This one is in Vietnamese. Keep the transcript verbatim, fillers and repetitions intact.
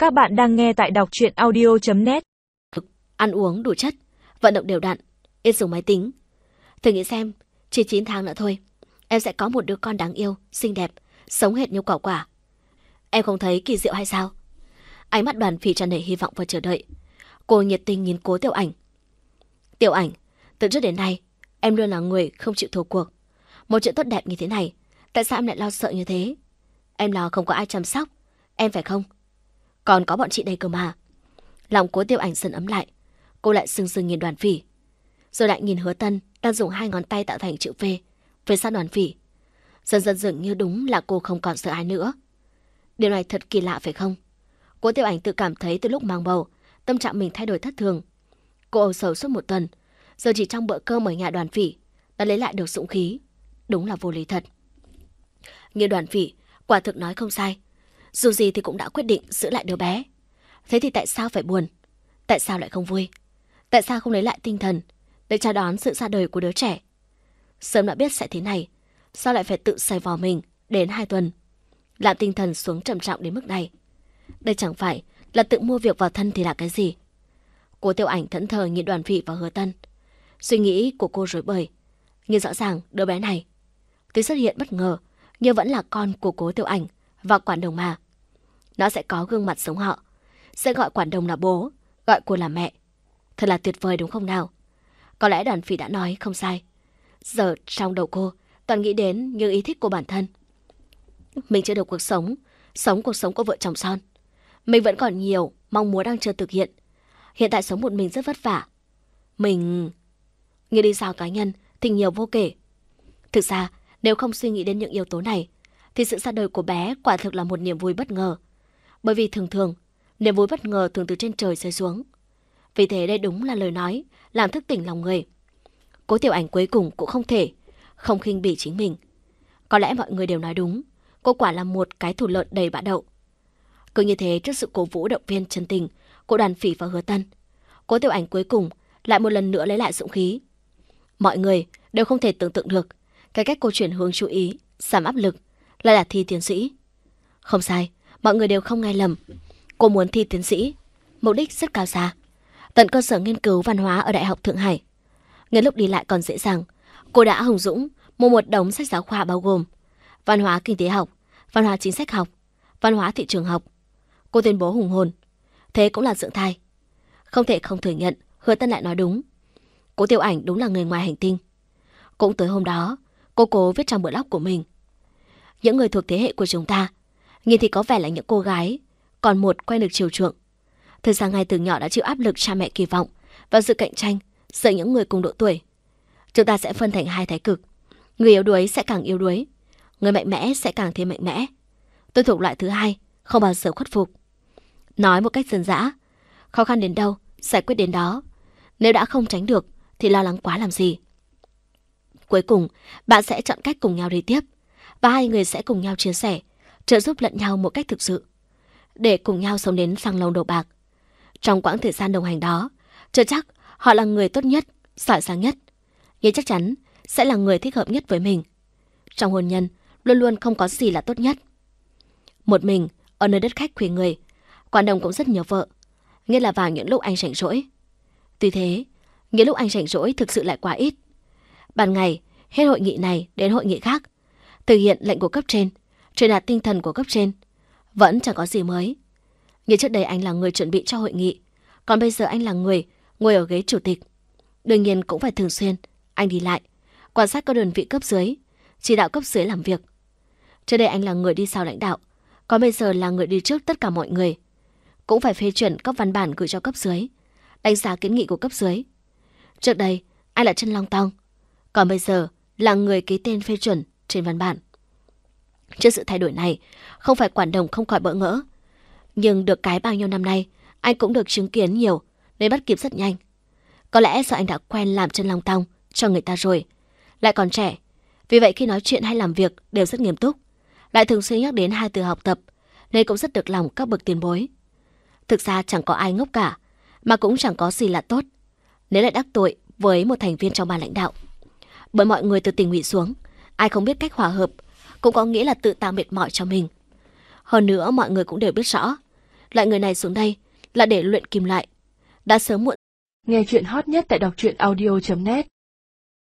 Các bạn đang nghe tại đọc truyện audio chấm net. Ăn uống đủ chất, vận động đều đặn, ít dùng máy tính. Thử nghĩ xem, chỉ chín tháng nữa thôi, em sẽ có một đứa con đáng yêu, xinh đẹp, sống hệt như quả quả. Em không thấy kỳ diệu hay sao? Ánh mắt Đoàn Phỉ tràn đầy hy vọng và chờ đợi. Cô nhiệt tình nhìn Cố Tiểu Ảnh. Tiểu Ảnh, từ trước đến nay, em luôn là người không chịu thua cuộc. Một chuyện tốt đẹp như thế này, tại sao em lại lo sợ như thế? Em lo không có ai chăm sóc, em phải không? Còn có bọn chị đây cơ mà. Lòng Cố Tiểu Ảnh dần ấm lại. Cô lại sừng sừng nhìn Đoàn Phỉ, rồi lại nhìn Hứa Tân đang dùng hai ngón tay tạo thành chữ V về sát Đoàn Phỉ. Dần dần dường như đúng là cô không còn sợ ai nữa. Điều này thật kỳ lạ phải không? Cố Tiểu Ảnh tự cảm thấy từ lúc mang bầu, tâm trạng mình thay đổi thất thường. Cô âu sầu suốt một tuần, giờ chỉ trong bữa cơm ở nhà Đoàn Phỉ đã lấy lại được dũng khí. Đúng là vô lý thật. Như Đoàn Phỉ quả thực nói không sai. Dù gì thì cũng đã quyết định giữ lại đứa bé. Thế thì tại sao phải buồn? Tại sao lại không vui? Tại sao không lấy lại tinh thần để chào đón sự ra đời của đứa trẻ? Sớm đã biết sẽ thế này, sao lại phải tự xài vò mình đến hai tuần, làm tinh thần xuống trầm trọng đến mức này? Đây chẳng phải là tự mua việc vào thân thì là cái gì? Cố Tiểu Ảnh thẫn thờ nhìn Đoàn Phỉ và Hứa Tân. Suy nghĩ của cô rối bời. Nhưng rõ ràng đứa bé này tuy xuất hiện bất ngờ, nhưng vẫn là con của Cố Tiểu Ảnh và Quản Đồng mà. Nó sẽ có gương mặt giống họ, sẽ gọi Quản Đồng là bố, gọi cô là mẹ. Thật là tuyệt vời đúng không nào? Có lẽ Đoàn Phỉ đã nói không sai. Giờ trong đầu cô toàn nghĩ đến những ý thích của bản thân. Mình chưa được cuộc sống, sống cuộc sống của vợ chồng son. Mình vẫn còn nhiều mong muốn đang chưa thực hiện. Hiện tại sống một mình rất vất vả. Mình... Như đi giao cá nhân thì nhiều vô kể. Thực ra nếu không suy nghĩ đến những yếu tố này thì sự ra đời của bé quả thực là một niềm vui bất ngờ. Bởi vì thường thường niềm vui bất ngờ thường từ trên trời rơi xuống. Vì thế đây đúng là lời nói làm thức tỉnh lòng người. Cố Tiểu Ảnh cuối cùng cũng không thể không khinh bỉ chính mình. Có lẽ mọi người đều nói đúng, cô quả là một cái thù lợn đầy bã đậu. Cứ như thế, trước sự cổ vũ động viên chân tình của Đoàn Phỉ và Hứa Tân, Cố Tiểu Ảnh cuối cùng lại một lần nữa lấy lại dũng khí. Mọi người đều không thể tưởng tượng được cái cách cô chuyển hướng chú ý, giảm áp lực, lại là thi tiến sĩ. Không sai, mọi người đều không nghe lầm. Cô muốn thi tiến sĩ, mục đích rất cao xa, tận cơ sở nghiên cứu văn hóa ở Đại học Thượng Hải. Ngay lúc đi lại còn dễ dàng, cô đã hùng dũng mua một đống sách giáo khoa bao gồm văn hóa kinh tế học, văn hóa chính sách học, văn hóa thị trường học. Cô tuyên bố hùng hồn, thế cũng là dưỡng thai. Không thể không thừa nhận, Hứa Tân lại nói đúng. Cố Tiểu Ảnh đúng là người ngoài hành tinh. Cũng tới hôm đó, cô cố viết trong blog của mình: những người thuộc thế hệ của chúng ta nhìn thì có vẻ là những cô gái còn một quen được chiều chuộng. Thực ra ngay từ nhỏ đã chịu áp lực cha mẹ kỳ vọng và sự cạnh tranh giữa những người cùng độ tuổi. Chúng ta sẽ phân thành hai thái cực. Người yếu đuối sẽ càng yếu đuối, người mạnh mẽ sẽ càng thêm mạnh mẽ. Tôi thuộc loại thứ hai, không bao giờ khuất phục. Nói một cách dân dã, khó khăn đến đâu, giải quyết đến đó. Nếu đã không tránh được thì lo lắng quá làm gì. Cuối cùng, bạn sẽ chọn cách cùng nhau đi tiếp, và hai người sẽ cùng nhau chia sẻ, trợ giúp lẫn nhau một cách thực sự, để cùng nhau sống đến phăng lâu đầu bạc. Trong quãng thời gian đồng hành đó, chưa chắc họ là người tốt nhất, giỏi giang nhất, nhưng chắc chắn sẽ là người thích hợp nhất với mình. Trong hôn nhân, luôn luôn không có gì là tốt nhất. Một mình, ở nơi đất khách quê người, Quản Đồng cũng rất nhớ vợ, nghĩa là vào những lúc anh rảnh rỗi. Tuy thế, những lúc anh rảnh rỗi thực sự lại quá ít. Ban ngày, hết hội nghị này đến hội nghị khác, thực hiện lệnh của cấp trên, truyền đạt tinh thần của cấp trên, vẫn chẳng có gì mới. Như trước đây anh là người chuẩn bị cho hội nghị, còn bây giờ anh là người ngồi ở ghế chủ tịch. Đương nhiên cũng phải thường xuyên anh đi lại, quan sát các đơn vị cấp dưới, chỉ đạo cấp dưới làm việc. Trước đây anh là người đi sau lãnh đạo, còn bây giờ là người đi trước tất cả mọi người. Cũng phải phê chuẩn các văn bản gửi cho cấp dưới, đánh giá kiến nghị của cấp dưới. Trước đây anh là chân long tong, còn bây giờ là người ký tên phê chuẩn trên văn bản. Trước sự thay đổi này, không phải Quản Đồng không khỏi bỡ ngỡ, nhưng được cái bao nhiêu năm nay anh cũng được chứng kiến nhiều nên bắt kịp rất nhanh. Có lẽ do anh đã quen làm chân long tong cho người ta rồi, lại còn trẻ, vì vậy khi nói chuyện hay làm việc đều rất nghiêm túc, lại thường xuyên nhắc đến hai từ học tập, nên cũng rất được lòng các bậc tiền bối. Thực ra chẳng có ai ngốc cả, mà cũng chẳng có gì là tốt nếu lại đắc tội với một thành viên trong ban lãnh đạo. Bởi mọi người từ tỉnh ủy xuống, ai không biết cách hòa hợp cũng có nghĩa là tự tạo mệt mỏi cho mình. Hơn nữa mọi người cũng đều biết rõ, Loại người này xuống đây là để luyện kim loại. Đã sớm muộn. Nghe chuyện hot nhất tại đọc truyện audio chấm net